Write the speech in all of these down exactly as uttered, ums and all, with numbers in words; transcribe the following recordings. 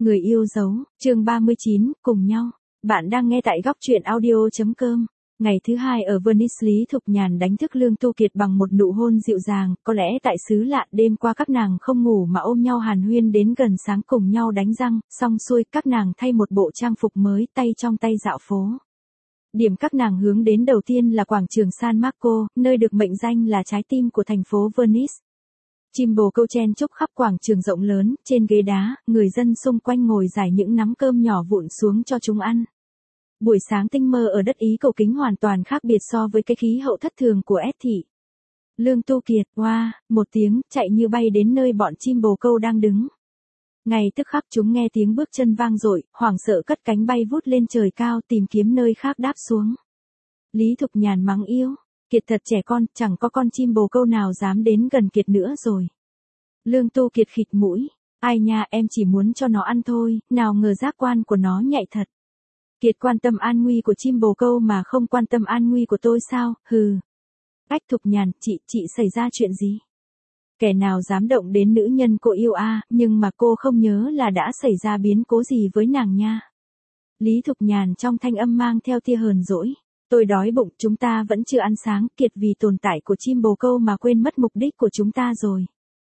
Người yêu dấu, chương ba mươi chín, cùng nhau. Bạn đang nghe tại góc truyện audio.com. Ngày thứ hai ở Venice, Lý Thục Nhàn đánh thức Lương Tu Kiệt bằng một nụ hôn dịu dàng, có lẽ tại xứ lạ đêm qua các nàng không ngủ mà ôm nhau hàn huyên đến gần sáng cùng nhau đánh răng, xong xuôi các nàng thay một bộ trang phục mới, tay trong tay dạo phố. Điểm các nàng hướng đến đầu tiên là quảng trường San Marco, nơi được mệnh danh là trái tim của thành phố Venice. Chim bồ câu chen chúc khắp quảng trường rộng lớn, trên ghế đá, người dân xung quanh ngồi rải những nắm cơm nhỏ vụn xuống cho chúng ăn. Buổi sáng tinh mơ ở đất Ý cầu kính hoàn toàn khác biệt so với cái khí hậu thất thường của S thị. Lương Tu Kiệt, oa, wow, một tiếng, chạy như bay đến nơi bọn chim bồ câu đang đứng. Ngay tức khắc chúng nghe tiếng bước chân vang dội, hoảng sợ cất cánh bay vút lên trời cao tìm kiếm nơi khác đáp xuống. Lý Thục Nhàn mắng yêu. Kiệt thật trẻ con, chẳng có con chim bồ câu nào dám đến gần Kiệt nữa rồi. Lương Tu Kiệt khịt mũi. Ai nha, em chỉ muốn cho nó ăn thôi, nào ngờ giác quan của nó nhạy thật. Kiệt quan tâm an nguy của chim bồ câu mà không quan tâm an nguy của tôi sao, hừ. Ách Thục Nhàn, chị, chị xảy ra chuyện gì? Kẻ nào dám động đến nữ nhân cô yêu a, à, nhưng mà cô không nhớ là đã xảy ra biến cố gì với nàng nha. Lý Thục Nhàn trong thanh âm mang theo tia hờn dỗi. Tôi đói bụng, chúng ta vẫn chưa ăn sáng, Kiệt vì tồn tại của chim bồ câu mà quên mất mục đích của chúng ta rồi.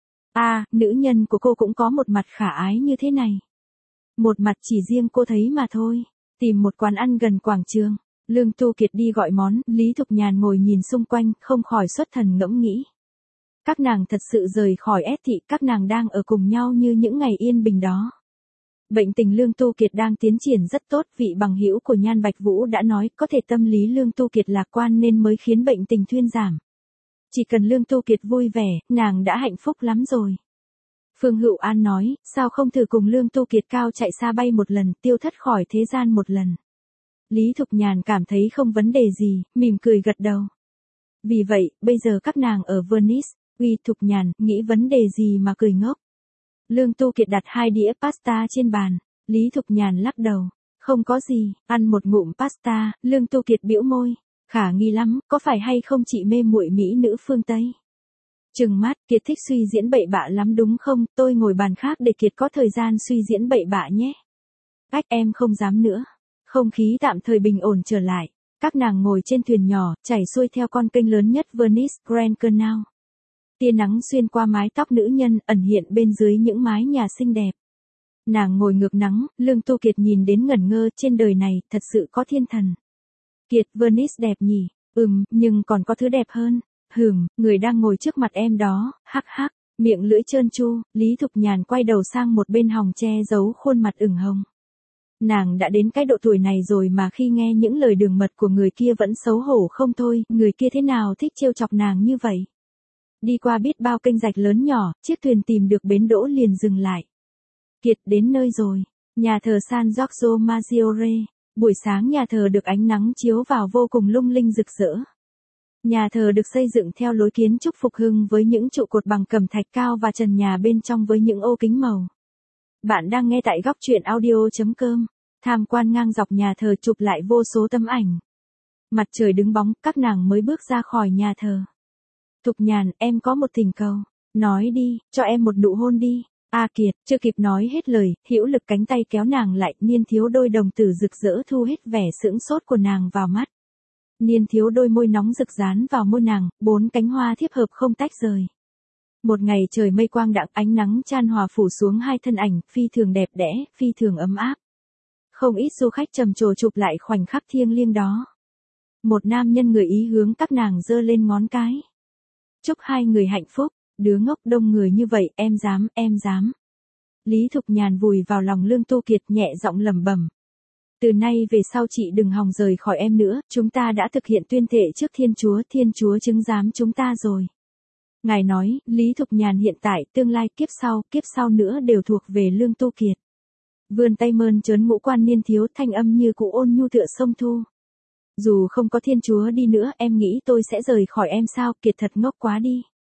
À, nữ nhân của cô cũng có một mặt khả ái như thế này. Một mặt chỉ riêng cô thấy mà thôi. Tìm một quán ăn gần quảng trường. Lương Tu Kiệt đi gọi món, Lý Thục Nhàn ngồi nhìn xung quanh, không khỏi xuất thần ngẫm nghĩ. Các nàng thật sự rời khỏi S thị, các nàng đang ở cùng nhau như những ngày yên bình đó. Bệnh tình Lương Tu Kiệt đang tiến triển rất tốt, vị bằng hữu của Nhan Bạch Vũ đã nói có thể tâm lý Lương Tu Kiệt lạc quan nên mới khiến bệnh tình thuyên giảm. Chỉ cần Lương Tu Kiệt vui vẻ, nàng đã hạnh phúc lắm rồi. Phương Hữu An nói, sao không thử cùng Lương Tu Kiệt cao chạy xa bay một lần, tiêu thất khỏi thế gian một lần. Lý Thục Nhàn cảm thấy không vấn đề gì, mỉm cười gật đầu. Vì vậy, bây giờ các nàng ở Venice, uy Thục Nhàn, nghĩ vấn đề gì mà cười ngốc. Lương Tu Kiệt đặt hai đĩa pasta trên bàn, Lý Thục Nhàn lắc đầu, không có gì, ăn một ngụm pasta, Lương Tu Kiệt bĩu môi, khả nghi lắm, có phải hay không chị mê muội mỹ nữ phương Tây? Trừng mắt, Kiệt thích suy diễn bậy bạ lắm đúng không, tôi ngồi bàn khác để Kiệt có thời gian suy diễn bậy bạ nhé. Ách em không dám nữa. Không khí tạm thời bình ổn trở lại, các nàng ngồi trên thuyền nhỏ, chảy xuôi theo con kênh lớn nhất Venice, Grand Canal. Tia nắng xuyên qua mái tóc nữ nhân, ẩn hiện bên dưới những mái nhà xinh đẹp. Nàng ngồi ngược nắng, Lương Tu Kiệt nhìn đến ngẩn ngơ, trên đời này, thật sự có thiên thần. Kiệt, Venice đẹp nhỉ, ừm, nhưng còn có thứ đẹp hơn. Hừm, người đang ngồi trước mặt em đó, hắc hắc, miệng lưỡi trơn tru, Lý Thục Nhàn quay đầu sang một bên hòng che giấu khuôn mặt ửng hồng. Nàng đã đến cái độ tuổi này rồi mà khi nghe những lời đường mật của người kia vẫn xấu hổ không thôi, người kia thế nào thích trêu chọc nàng như vậy. Đi qua biết bao kênh rạch lớn nhỏ, chiếc thuyền tìm được bến đỗ liền dừng lại. Kiệt đến nơi rồi, nhà thờ San Giorgio Maggiore, buổi sáng nhà thờ được ánh nắng chiếu vào vô cùng lung linh rực rỡ. Nhà thờ được xây dựng theo lối kiến trúc phục hưng với những trụ cột bằng cẩm thạch cao và trần nhà bên trong với những ô kính màu. Bạn đang nghe tại góc truyện audio.com. Tham quan ngang dọc nhà thờ chụp lại vô số tấm ảnh. Mặt trời đứng bóng, các nàng mới bước ra khỏi nhà thờ. Thục Nhàn, em có một thỉnh cầu. Nói đi, cho em một nụ hôn đi. A Kiệt, chưa kịp nói hết lời, hữu lực cánh tay kéo nàng lại, Niên Thiếu đôi đồng tử rực rỡ thu hết vẻ sững sốt của nàng vào mắt. Niên Thiếu đôi môi nóng rực dán vào môi nàng, bốn cánh hoa thiếp hợp không tách rời. Một ngày trời mây quang đãng, ánh nắng chan hòa phủ xuống hai thân ảnh, phi thường đẹp đẽ, phi thường ấm áp. Không ít du khách trầm trồ chụp lại khoảnh khắc thiêng liêng đó. Một nam nhân người Ý hướng các nàng giơ lên ngón cái. Chúc hai người hạnh phúc, đứa ngốc đông người như vậy, em dám, em dám. Lý Thục Nhàn vùi vào lòng Lương Tu Kiệt nhẹ giọng lẩm bẩm. Từ nay về sau chị đừng hòng rời khỏi em nữa, chúng ta đã thực hiện tuyên thệ trước Thiên Chúa, Thiên Chúa chứng giám chúng ta rồi. Ngài nói, Lý Thục Nhàn hiện tại, tương lai, kiếp sau, kiếp sau nữa đều thuộc về Lương Tu Kiệt. Vươn tay mơn trớn ngũ quan Niên Thiếu, thanh âm như cụ ôn nhu tựa sông thu. Dù không có Thiên Chúa đi nữa, em nghĩ tôi sẽ rời khỏi em sao, Kiệt thật ngốc quá đi.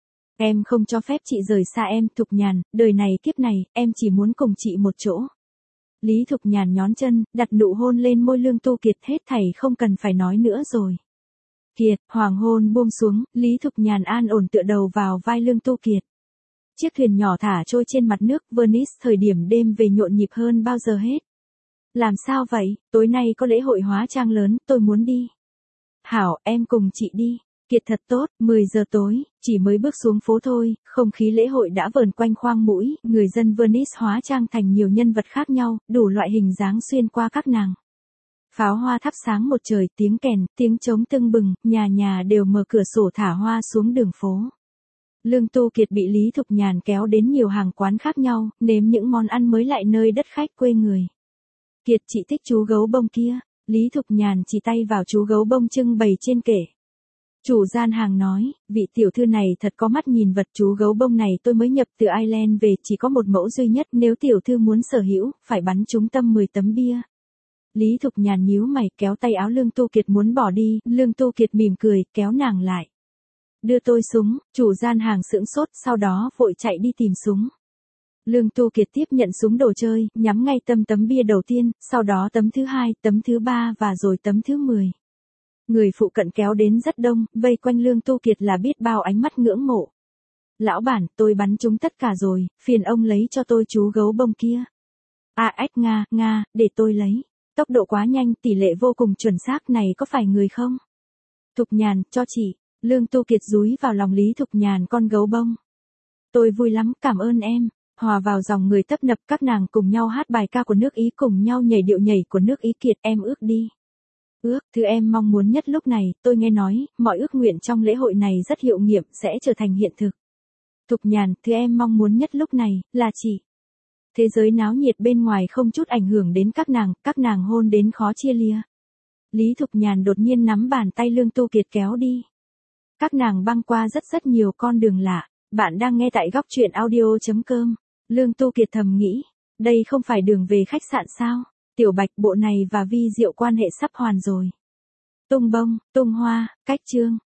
Em không cho phép chị rời xa em, Thục Nhàn, đời này kiếp này, em chỉ muốn cùng chị một chỗ. Lý Thục Nhàn nhón chân, đặt nụ hôn lên môi Lương Tu Kiệt, hết thảy không cần phải nói nữa rồi. Kiệt, hoàng hôn buông xuống, Lý Thục Nhàn an ổn tựa đầu vào vai Lương Tu Kiệt. Chiếc thuyền nhỏ thả trôi trên mặt nước Venice, thời điểm đêm về nhộn nhịp hơn bao giờ hết. Làm sao vậy, tối nay có lễ hội hóa trang lớn, tôi muốn đi. Hảo, em cùng chị đi. Kiệt thật tốt, mười giờ tối, chỉ mới bước xuống phố thôi, không khí lễ hội đã vờn quanh khoang mũi, người dân Venice hóa trang thành nhiều nhân vật khác nhau, đủ loại hình dáng xuyên qua các nàng. Pháo hoa thắp sáng một trời, tiếng kèn, tiếng trống tưng bừng, nhà nhà đều mở cửa sổ thả hoa xuống đường phố. Lương Tu Kiệt bị Lý Thục Nhàn kéo đến nhiều hàng quán khác nhau, nếm những món ăn mới lại nơi đất khách quê người. Kiệt, chị thích chú gấu bông kia. Lý Thục Nhàn chỉ tay vào chú gấu bông trưng bày trên kệ. Chủ gian hàng nói, vị tiểu thư này thật có mắt nhìn vật, chú gấu bông này tôi mới nhập từ Ireland về, chỉ có một mẫu duy nhất, nếu tiểu thư muốn sở hữu, phải bắn trúng tâm mười tấm bia. Lý Thục Nhàn nhíu mày, kéo tay áo Lương Tu Kiệt muốn bỏ đi, Lương Tu Kiệt mỉm cười, kéo nàng lại. Đưa tôi súng, chủ gian hàng sững sốt, sau đó vội chạy đi tìm súng. Lương Tu Kiệt tiếp nhận súng đồ chơi, nhắm ngay tâm tấm bia đầu tiên, sau đó tấm thứ hai, tấm thứ ba và rồi tấm thứ mười. Người phụ cận kéo đến rất đông, vây quanh Lương Tu Kiệt là biết bao ánh mắt ngưỡng mộ. Lão bản, tôi bắn trúng tất cả rồi, phiền ông lấy cho tôi chú gấu bông kia. À ách Nga, Nga, để tôi lấy. Tốc độ quá nhanh, tỷ lệ vô cùng chuẩn xác, này có phải người không? Thục Nhàn, cho chị. Lương Tu Kiệt dúi vào lòng Lý Thục Nhàn con gấu bông. Tôi vui lắm, cảm ơn em. Hòa vào dòng người tấp nập, các nàng cùng nhau hát bài ca của nước Ý, cùng nhau nhảy điệu nhảy của nước Ý. Kiệt, em ước đi. Ước, thứ em mong muốn nhất lúc này, tôi nghe nói, mọi ước nguyện trong lễ hội này rất hiệu nghiệm, sẽ trở thành hiện thực. Thục Nhàn, thứ em mong muốn nhất lúc này, là chị. Thế giới náo nhiệt bên ngoài không chút ảnh hưởng đến các nàng, các nàng hôn đến khó chia lìa. Lý Thục Nhàn đột nhiên nắm bàn tay Lương Tu Kiệt kéo đi. Các nàng băng qua rất rất nhiều con đường lạ. Bạn đang nghe tại góc truyện audio chấm com. Lương Tu Kiệt thầm nghĩ, đây không phải đường về khách sạn sao? Tiểu Bạch, bộ này và Vi Diệu quan hệ sắp hoàn rồi. Tung bông, tung hoa, cách chương.